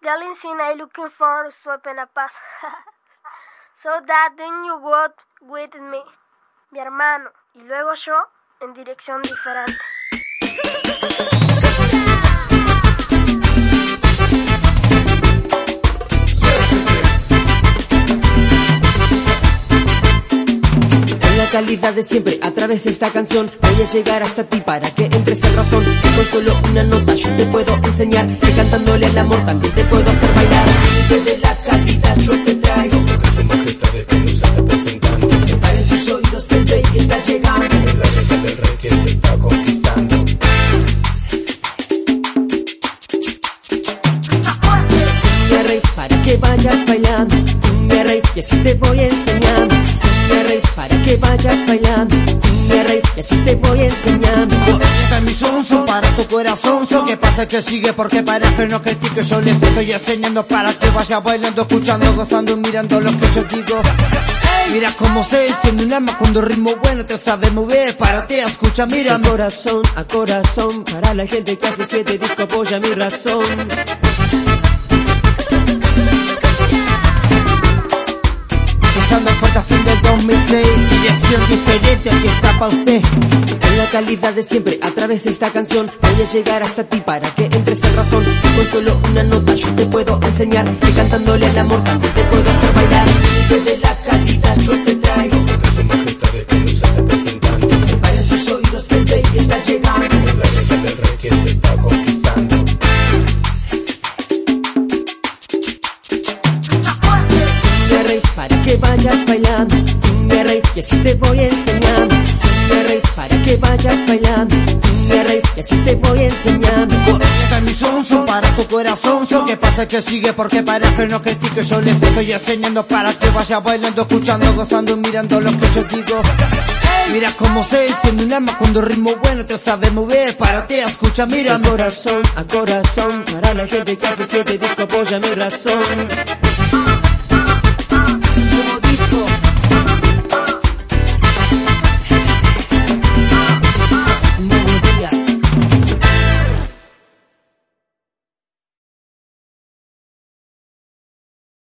Telling sin I looking for swapping a pass. So that then you walk with me, mi hermano, y luego yo en dirección diferente. Calidad de siempre a través de esta canción voy a llegar hasta ti para que entres en razón. Con solo una nota yo te puedo enseñar que cantándole el amor también te puedo hacer bailar. Desde la calidad yo te traigo porque su majestad es que nos está presentando. Para en sus oídos el rey está llegando. Es la letra del rey quien te está conquistando. Cumbia rey para que vayas bailando. Cumbia rey y así te voy enseñando. Cumbia rey para que vayas bailando, cumbia rey, y así te voy enseñando. Este es mi sonso para tu corazón, so que pasa que sigue porque para que no critiques, yo les estoy enseñando para que vayas bailando, escuchando, gozando, mirando lo que yo digo. Mira cómo se enciende un alma cuando el ritmo bueno te sabe mover, para ti escucha, mira. De corazón a corazón, para la gente que hace 7 discos apoya mi razón. Pasando fuerte a fin del 2006, dirección diferente, aquí está pa' usted. En la calidad de siempre, a través de esta canción voy a llegar hasta ti para que entres en razón. Con solo una nota yo te puedo enseñar que cantándole el amor también te puedo hacer bailar. Desde la calidad yo te traigo porque su majestad es que nos está presentando. Para en sus oídos el rey está llegando. Es la letra del rey quien te está conquistando. Cumbia rey para que vayas bailando, cumbia rey y así te voy enseñando. Cumbia rey para que vayas bailando, cumbia rey y así te voy enseñando. Este es mi sonso para tu corazón, so que pasa que sigue porque para que no critiques, yo les estoy enseñando para que vayas bailando, escuchando, gozando, mirando lo que yo digo. Mira cómo se enciende un alma cuando el ritmo bueno te sabe mover, para ti escucha, mira. De corazón a corazón, para la gente que hace 7 discos apoya mi razón.